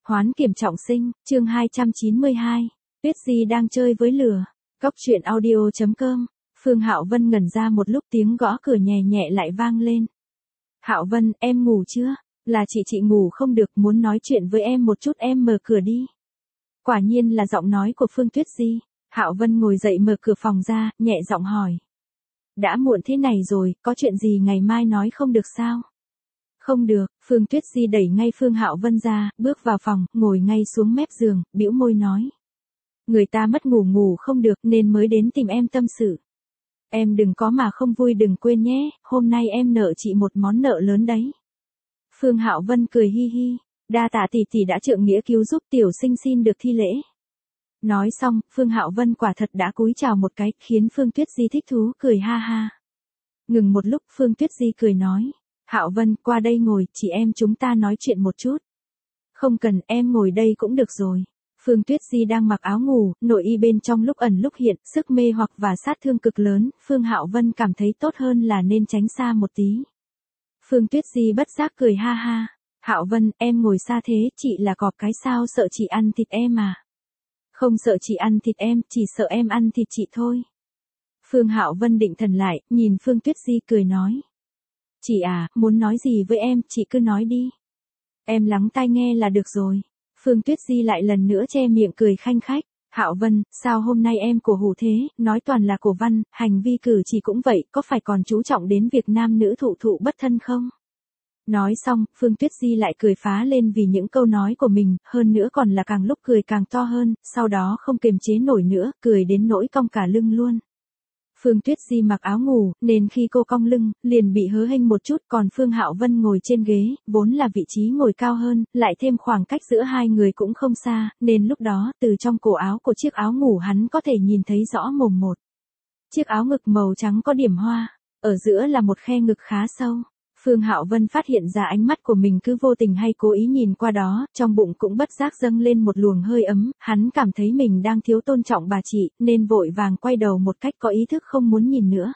Hoán kiểm trọng sinh, chương 292. Tuyết Di đang chơi với lửa. Cóc truyện audio.com. Phương Hạo Vân ngẩn ra một lúc, tiếng gõ cửa nhẹ nhẹ lại vang lên. Hạo Vân, em ngủ chưa? Là chị ngủ không được, muốn nói chuyện với em một chút, em mở cửa đi. Quả nhiên là giọng nói của Phương Tuyết Di. Hạo Vân ngồi dậy mở cửa phòng ra, nhẹ giọng hỏi. Đã muộn thế này rồi, có chuyện gì ngày mai nói không được sao? Không được, Phương Tuyết Di đẩy ngay Phương Hạo Vân ra, bước vào phòng, ngồi ngay xuống mép giường, bĩu môi nói. Người ta mất ngủ không được nên mới đến tìm em tâm sự. Em đừng có mà không vui, đừng quên nhé, hôm nay em nợ chị một món nợ lớn đấy. Phương Hạo Vân cười hi hi, đa tạ tỷ đã trượng nghĩa cứu giúp tiểu sinh xin được thi lễ. Nói xong, Phương Hạo Vân quả thật đã cúi chào một cái, khiến Phương Tuyết Di thích thú cười ha ha. Ngừng một lúc, Phương Tuyết Di cười nói. Hạo Vân, qua đây ngồi, chị em chúng ta nói chuyện một chút. Không cần, em ngồi đây cũng được rồi. Phương Tuyết Di đang mặc áo ngủ, nội y bên trong lúc ẩn lúc hiện, sức mê hoặc và sát thương cực lớn, Phương Hạo Vân cảm thấy tốt hơn là nên tránh xa một tí. Phương Tuyết Di bất giác cười ha ha. Hạo Vân, em ngồi xa thế, chị là cọp cái sao, sợ chị ăn thịt em à? Không sợ chị ăn thịt em, chỉ sợ em ăn thịt chị thôi. Phương Hạo Vân định thần lại, nhìn Phương Tuyết Di cười nói. Chị à, muốn nói gì với em, chị cứ nói đi. Em lắng tai nghe là được rồi. Phương Tuyết Di lại lần nữa che miệng cười khanh khách. Hạo Vân, sao hôm nay em cổ hủ thế, nói toàn là cổ văn, hành vi cử chỉ cũng vậy, có phải còn chú trọng đến việc nam nữ thụ bất thân không? Nói xong, Phương Tuyết Di lại cười phá lên vì những câu nói của mình, hơn nữa còn là càng lúc cười càng to hơn, sau đó không kiềm chế nổi nữa, cười đến nỗi cong cả lưng luôn. Phương Tuyết Di mặc áo ngủ, nên khi cô cong lưng, liền bị hớ hênh một chút, còn Phương Hạo Vân ngồi trên ghế, vốn là vị trí ngồi cao hơn, lại thêm khoảng cách giữa hai người cũng không xa, nên lúc đó, từ trong cổ áo của chiếc áo ngủ hắn có thể nhìn thấy rõ mồm một. Chiếc áo ngực màu trắng có điểm hoa, ở giữa là một khe ngực khá sâu. Phương Hạo Vân phát hiện ra ánh mắt của mình cứ vô tình hay cố ý nhìn qua đó, trong bụng cũng bất giác dâng lên một luồng hơi ấm, hắn cảm thấy mình đang thiếu tôn trọng bà chị, nên vội vàng quay đầu một cách có ý thức không muốn nhìn nữa.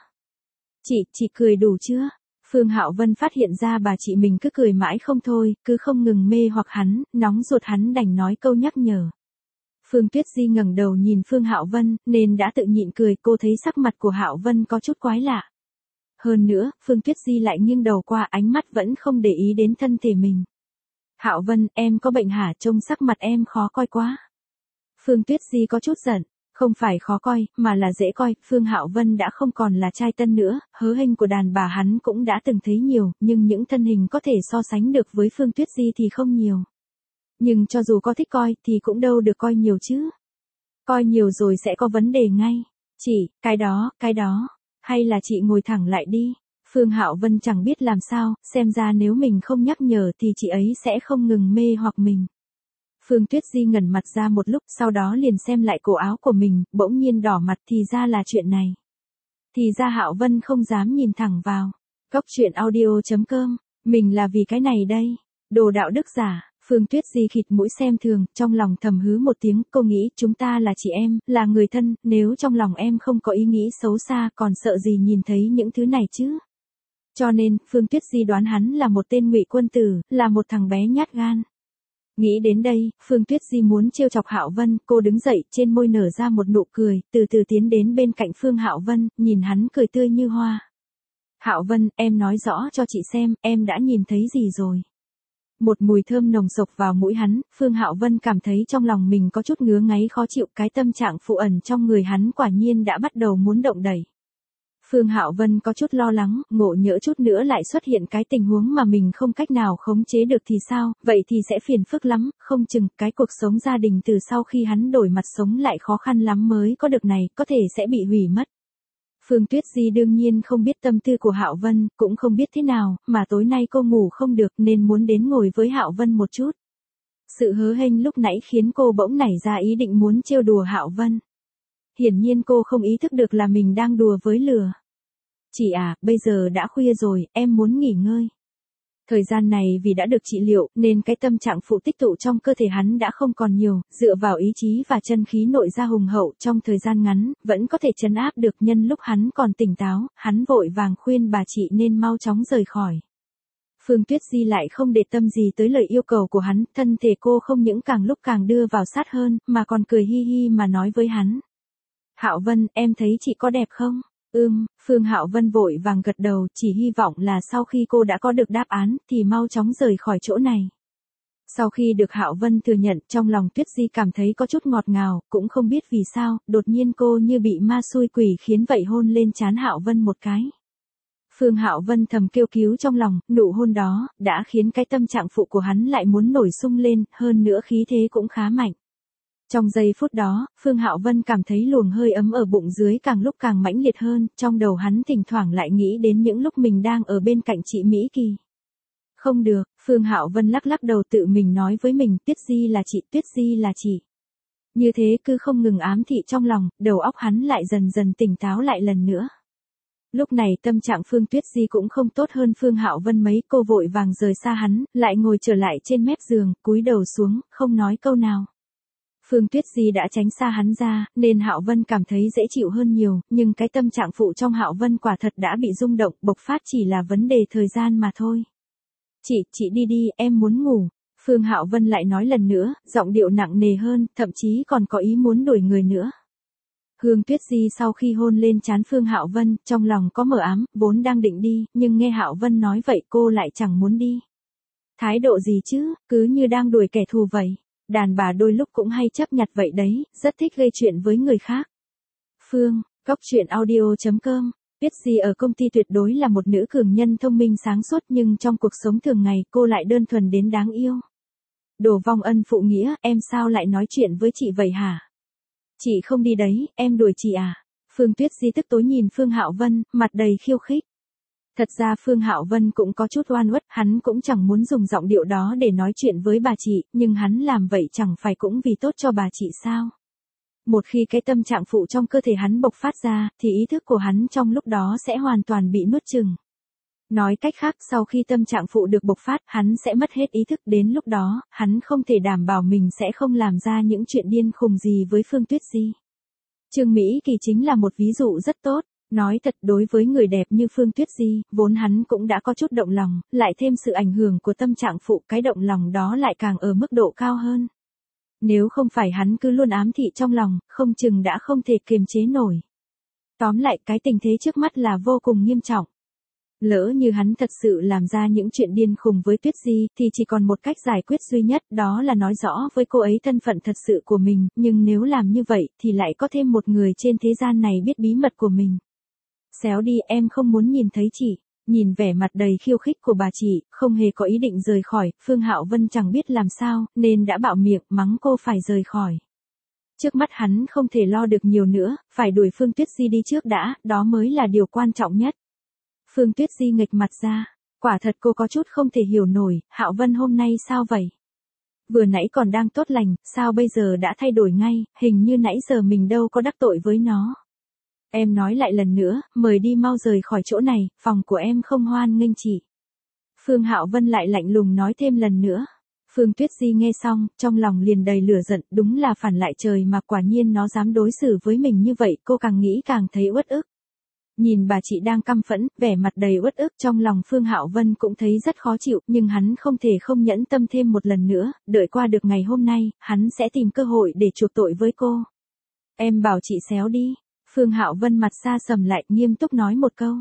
Chị cười đủ chưa? Phương Hạo Vân phát hiện ra bà chị mình cứ cười mãi không thôi, cứ không ngừng mê hoặc hắn, nóng ruột hắn đành nói câu nhắc nhở. Phương Tuyết Di ngẩng đầu nhìn Phương Hạo Vân, nên đã tự nhịn cười, cô thấy sắc mặt của Hạo Vân có chút quái lạ. Hơn nữa, Phương Tuyết Di lại nghiêng đầu qua, ánh mắt vẫn không để ý đến thân thể mình. Hạo Vân, em có bệnh hả, trông sắc mặt em khó coi quá. Phương Tuyết Di có chút giận, không phải khó coi, mà là dễ coi, Phương Hạo Vân đã không còn là trai tân nữa, hớ hênh của đàn bà hắn cũng đã từng thấy nhiều, nhưng những thân hình có thể so sánh được với Phương Tuyết Di thì không nhiều. Nhưng cho dù có thích coi thì cũng đâu được coi nhiều chứ. Coi nhiều rồi sẽ có vấn đề ngay. Cái đó. Hay là chị ngồi thẳng lại đi. Phương Hạo Vân chẳng biết làm sao, xem ra nếu mình không nhắc nhở thì chị ấy sẽ không ngừng mê hoặc mình. Phương Tuyết Di ngẩn mặt ra một lúc, sau đó liền xem lại cổ áo của mình, bỗng nhiên đỏ mặt, thì ra là chuyện này. Thì ra Hạo Vân không dám nhìn thẳng vào. Cóc truyện audio.com, mình là vì cái này đây. Đồ đạo đức giả. Phương Tuyết Di khịt mũi xem thường, trong lòng thầm hứ một tiếng, cô nghĩ chúng ta là chị em, là người thân, nếu trong lòng em không có ý nghĩ xấu xa còn sợ gì nhìn thấy những thứ này chứ. Cho nên, Phương Tuyết Di đoán hắn là một tên ngụy quân tử, là một thằng bé nhát gan. Nghĩ đến đây, Phương Tuyết Di muốn trêu chọc Hạo Vân, cô đứng dậy, trên môi nở ra một nụ cười, từ từ tiến đến bên cạnh Phương Hạo Vân, nhìn hắn cười tươi như hoa. Hạo Vân, em nói rõ cho chị xem, em đã nhìn thấy gì rồi. Một mùi thơm nồng sộc vào mũi hắn, Phương Hạo Vân cảm thấy trong lòng mình có chút ngứa ngáy khó chịu, cái tâm trạng phụ ẩn trong người hắn quả nhiên đã bắt đầu muốn động đẩy. Phương Hạo Vân có chút lo lắng, ngộ nhỡ chút nữa lại xuất hiện cái tình huống mà mình không cách nào khống chế được thì sao, vậy thì sẽ phiền phức lắm, không chừng cái cuộc sống gia đình từ sau khi hắn đổi mặt sống lại khó khăn lắm mới có được này, có thể sẽ bị hủy mất. Phương Tuyết Di đương nhiên không biết tâm tư của Hạo Vân, cũng không biết thế nào, mà tối nay cô ngủ không được nên muốn đến ngồi với Hạo Vân một chút. Sự hớ hênh lúc nãy khiến cô bỗng nảy ra ý định muốn trêu đùa Hạo Vân. Hiển nhiên cô không ý thức được là mình đang đùa với lửa. Chị à, bây giờ đã khuya rồi, em muốn nghỉ ngơi. Thời gian này vì đã được trị liệu, nên cái tâm trạng phụ tích tụ trong cơ thể hắn đã không còn nhiều, dựa vào ý chí và chân khí nội ra hùng hậu trong thời gian ngắn, vẫn có thể trấn áp được. Nhân lúc hắn còn tỉnh táo, hắn vội vàng khuyên bà chị nên mau chóng rời khỏi. Phương Tuyết Di lại không để tâm gì tới lời yêu cầu của hắn, thân thể cô không những càng lúc càng đưa vào sát hơn, mà còn cười hi hi mà nói với hắn. Hạo Vân, em thấy chị có đẹp không? Phương Hạo Vân vội vàng gật đầu, chỉ hy vọng là sau khi cô đã có được đáp án, thì mau chóng rời khỏi chỗ này. Sau khi được Hạo Vân thừa nhận, trong lòng Tuyết Di cảm thấy có chút ngọt ngào, cũng không biết vì sao, đột nhiên cô như bị ma xui quỷ khiến vậy hôn lên trán Hạo Vân một cái. Phương Hạo Vân thầm kêu cứu trong lòng, nụ hôn đó, đã khiến cái tâm trạng phụ của hắn lại muốn nổi sung lên, hơn nữa khí thế cũng khá mạnh. Trong giây phút đó, Phương Hạo Vân cảm thấy luồng hơi ấm ở bụng dưới càng lúc càng mãnh liệt hơn, trong đầu hắn thỉnh thoảng lại nghĩ đến những lúc mình đang ở bên cạnh chị Mỹ Kỳ. Không được, Phương Hạo Vân lắc lắc đầu tự mình nói với mình, Tuyết Di là chị, Tuyết Di là chị. Như thế cứ không ngừng ám thị trong lòng, đầu óc hắn lại dần dần tỉnh táo lại lần nữa. Lúc này tâm trạng Phương Tuyết Di cũng không tốt hơn Phương Hạo Vân mấy, cô vội vàng rời xa hắn, lại ngồi trở lại trên mép giường, cúi đầu xuống, không nói câu nào. Phương Tuyết Di đã tránh xa hắn ra, nên Hạo Vân cảm thấy dễ chịu hơn nhiều, nhưng cái tâm trạng phụ trong Hạo Vân quả thật đã bị rung động, bộc phát chỉ là vấn đề thời gian mà thôi. Chị đi đi, em muốn ngủ. Phương Hạo Vân lại nói lần nữa, giọng điệu nặng nề hơn, thậm chí còn có ý muốn đuổi người nữa. Hương Tuyết Di sau khi hôn lên trán Phương Hạo Vân, trong lòng có mờ ám, vốn đang định đi, nhưng nghe Hạo Vân nói vậy cô lại chẳng muốn đi. Thái độ gì chứ, cứ như đang đuổi kẻ thù vậy. Đàn bà đôi lúc cũng hay chấp nhặt vậy đấy, rất thích gây chuyện với người khác. Cóc truyện audio.com. Tuyết Di ở công ty tuyệt đối là một nữ cường nhân thông minh sáng suốt, nhưng trong cuộc sống thường ngày cô lại đơn thuần đến đáng yêu. Đồ vong ân phụ nghĩa, em sao lại nói chuyện với chị vậy hả? Chị không đi đấy, em đuổi chị à? Phương Tuyết Di tức tối nhìn Phương Hạo Vân, mặt đầy khiêu khích. Thật ra Phương Hạo Vân cũng có chút oan uất, hắn cũng chẳng muốn dùng giọng điệu đó để nói chuyện với bà chị, nhưng hắn làm vậy chẳng phải cũng vì tốt cho bà chị sao? Một khi cái tâm trạng phụ trong cơ thể hắn bộc phát ra, thì ý thức của hắn trong lúc đó sẽ hoàn toàn bị nuốt chửng. Nói cách khác, sau khi tâm trạng phụ được bộc phát, hắn sẽ mất hết ý thức, đến lúc đó, hắn không thể đảm bảo mình sẽ không làm ra những chuyện điên khùng gì với Phương Tuyết Di. Trương Mỹ Kỳ chính là một ví dụ rất tốt. Nói thật, đối với người đẹp như Phương Tuyết Di, vốn hắn cũng đã có chút động lòng, lại thêm sự ảnh hưởng của tâm trạng phụ, cái động lòng đó lại càng ở mức độ cao hơn. Nếu không phải hắn cứ luôn ám thị trong lòng, không chừng đã không thể kiềm chế nổi. Tóm lại, cái tình thế trước mắt là vô cùng nghiêm trọng. Lỡ như hắn thật sự làm ra những chuyện điên khùng với Tuyết Di, thì chỉ còn một cách giải quyết duy nhất, đó là nói rõ với cô ấy thân phận thật sự của mình, nhưng nếu làm như vậy, thì lại có thêm một người trên thế gian này biết bí mật của mình. Xéo đi, em không muốn nhìn thấy chị. Nhìn vẻ mặt đầy khiêu khích của bà chị, không hề có ý định rời khỏi, Phương Hạo Vân chẳng biết làm sao, nên đã bạo miệng mắng cô phải rời khỏi. Trước mắt hắn không thể lo được nhiều nữa, phải đuổi Phương Tuyết Di đi trước đã, đó mới là điều quan trọng nhất. Phương Tuyết Di nghệch mặt ra, quả thật cô có chút không thể hiểu nổi, Hạo Vân hôm nay sao vậy? Vừa nãy còn đang tốt lành, sao bây giờ đã thay đổi ngay, hình như nãy giờ mình đâu có đắc tội với nó. Em nói lại lần nữa, mời đi mau rời khỏi chỗ này, phòng của em không hoan nghênh chị. Phương Hạo Vân lại lạnh lùng nói thêm lần nữa. Phương Tuyết Di nghe xong, trong lòng liền đầy lửa giận, đúng là phản lại trời mà quả nhiên nó dám đối xử với mình như vậy, cô càng nghĩ càng thấy uất ức. Nhìn bà chị đang căm phẫn, vẻ mặt đầy uất ức, trong lòng Phương Hạo Vân cũng thấy rất khó chịu, nhưng hắn không thể không nhẫn tâm thêm một lần nữa, đợi qua được ngày hôm nay, hắn sẽ tìm cơ hội để chuộc tội với cô. Em bảo chị xéo đi. Phương Hạo Vân mặt xa sầm lại, nghiêm túc nói một câu.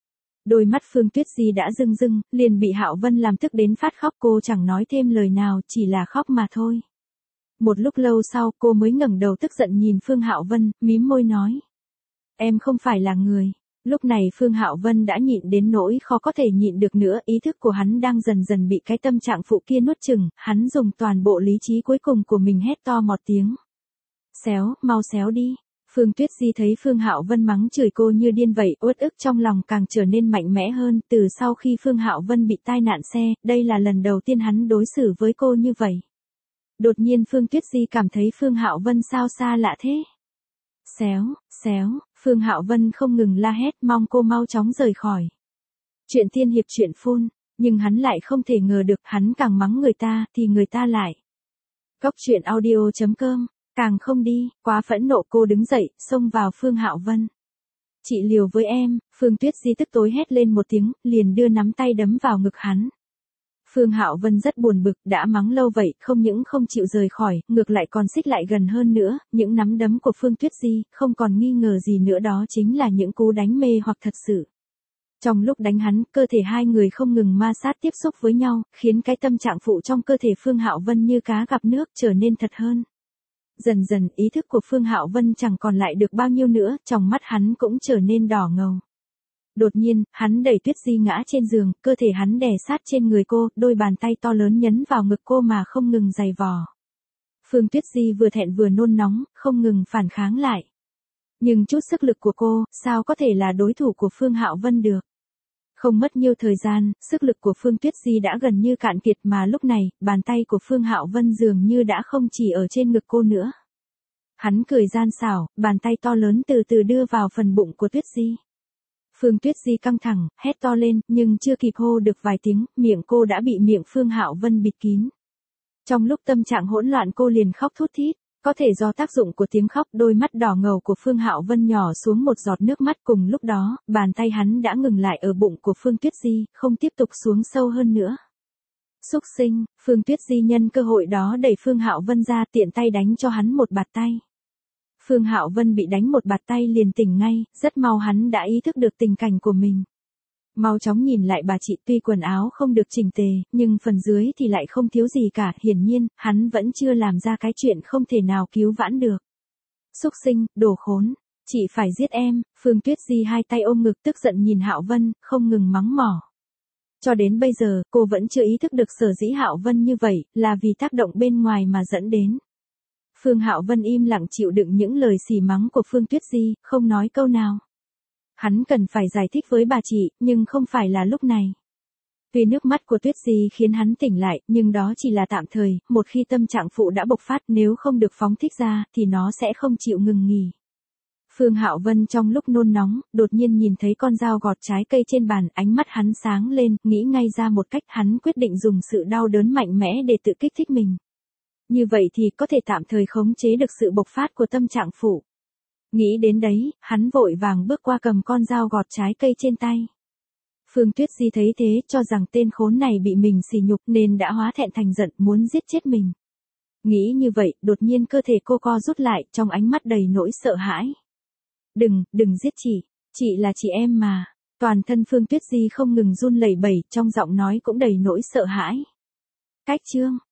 Đôi mắt Phương Tuyết Di đã rưng rưng, liền bị Hạo Vân làm tức đến phát khóc, cô chẳng nói thêm lời nào, chỉ là khóc mà thôi. Một lúc lâu sau, cô mới ngẩng đầu tức giận nhìn Phương Hạo Vân, mím môi nói. Em không phải là người. Lúc này Phương Hạo Vân đã nhịn đến nỗi khó có thể nhịn được nữa, ý thức của hắn đang dần dần bị cái tâm trạng phụ kia nuốt chửng, hắn dùng toàn bộ lý trí cuối cùng của mình hét to một tiếng. Xéo, mau xéo đi. Phương Tuyết Di thấy Phương Hạo Vân mắng chửi cô như điên vậy, uất ức trong lòng càng trở nên mạnh mẽ hơn, từ sau khi Phương Hạo Vân bị tai nạn xe, đây là lần đầu tiên hắn đối xử với cô như vậy. Đột nhiên Phương Tuyết Di cảm thấy Phương Hạo Vân sao xa lạ thế. Xéo, Phương Hạo Vân không ngừng la hét mong cô mau chóng rời khỏi. Chuyện tiên hiệp chuyện phun, nhưng hắn lại không thể ngờ được, hắn càng mắng người ta, thì người ta lại. Cóc truyện audio.com. Càng không đi, quá phẫn nộ cô đứng dậy, xông vào Phương Hạo Vân. Chị liều với em, Phương Tuyết Di tức tối hét lên một tiếng, liền đưa nắm tay đấm vào ngực hắn. Phương Hạo Vân rất buồn bực, đã mắng lâu vậy, không những không chịu rời khỏi, ngược lại còn xích lại gần hơn nữa, những nắm đấm của Phương Tuyết Di, không còn nghi ngờ gì nữa đó chính là những cú đánh mê hoặc thật sự. Trong lúc đánh hắn, cơ thể hai người không ngừng ma sát tiếp xúc với nhau, khiến cái tâm trạng phụ trong cơ thể Phương Hạo Vân như cá gặp nước trở nên thật hơn. Dần dần, ý thức của Phương Hạo Vân chẳng còn lại được bao nhiêu nữa, trong mắt hắn cũng trở nên đỏ ngầu. Đột nhiên, hắn đẩy Tuyết Di ngã trên giường, cơ thể hắn đè sát trên người cô, đôi bàn tay to lớn nhấn vào ngực cô mà không ngừng giày vò. Phương Tuyết Di vừa thẹn vừa nôn nóng, không ngừng phản kháng lại. Nhưng chút sức lực của cô, sao có thể là đối thủ của Phương Hạo Vân được? Không mất nhiều thời gian, sức lực của Phương Tuyết Di đã gần như cạn kiệt mà lúc này, bàn tay của Phương Hạo Vân dường như đã không chỉ ở trên ngực cô nữa. Hắn cười gian xảo, bàn tay to lớn từ từ đưa vào phần bụng của Tuyết Di. Phương Tuyết Di căng thẳng, hét to lên, nhưng chưa kịp hô được vài tiếng, miệng cô đã bị miệng Phương Hạo Vân bịt kín. Trong lúc tâm trạng hỗn loạn cô liền khóc thút thít, có thể do tác dụng của tiếng khóc, đôi mắt đỏ ngầu của Phương Hạo Vân nhỏ xuống một giọt nước mắt, cùng lúc đó, bàn tay hắn đã ngừng lại ở bụng của Phương Tuyết Di, không tiếp tục xuống sâu hơn nữa. Xúc sinh, Phương Tuyết Di nhân cơ hội đó đẩy Phương Hạo Vân ra, tiện tay đánh cho hắn một bạt tay. Phương Hạo Vân bị đánh một bạt tay liền tỉnh ngay, rất mau hắn đã ý thức được tình cảnh của mình. Mau chóng nhìn lại bà chị, tuy quần áo không được chỉnh tề, nhưng phần dưới thì lại không thiếu gì cả, hiển nhiên, hắn vẫn chưa làm ra cái chuyện không thể nào cứu vãn được. Xúc sinh, đồ khốn, chị phải giết em. Phương Tuyết Di hai tay ôm ngực tức giận nhìn Hạo Vân, không ngừng mắng mỏ. Cho đến bây giờ, cô vẫn chưa ý thức được sở dĩ Hạo Vân như vậy, là vì tác động bên ngoài mà dẫn đến. Phương Hạo Vân im lặng chịu đựng những lời xỉ mắng của Phương Tuyết Di, không nói câu nào. Hắn cần phải giải thích với bà chị, nhưng không phải là lúc này. Tuy nước mắt của Tuyết Di khiến hắn tỉnh lại, nhưng đó chỉ là tạm thời, một khi tâm trạng phụ đã bộc phát, nếu không được phóng thích ra, thì nó sẽ không chịu ngừng nghỉ. Phương Hạo Vân trong lúc nôn nóng, đột nhiên nhìn thấy con dao gọt trái cây trên bàn, ánh mắt hắn sáng lên, nghĩ ngay ra một cách, hắn quyết định dùng sự đau đớn mạnh mẽ để tự kích thích mình. Như vậy thì có thể tạm thời khống chế được sự bộc phát của tâm trạng phụ. Nghĩ đến đấy, hắn vội vàng bước qua cầm con dao gọt trái cây trên tay. Phương Tuyết Di thấy thế, cho rằng tên khốn này bị mình sỉ nhục nên đã hóa thẹn thành giận, muốn giết chết mình. Nghĩ như vậy, đột nhiên cơ thể cô co rút lại, trong ánh mắt đầy nỗi sợ hãi. Đừng giết chị là chị em mà. Toàn thân Phương Tuyết Di không ngừng run lẩy bẩy, trong giọng nói cũng đầy nỗi sợ hãi. Cách chương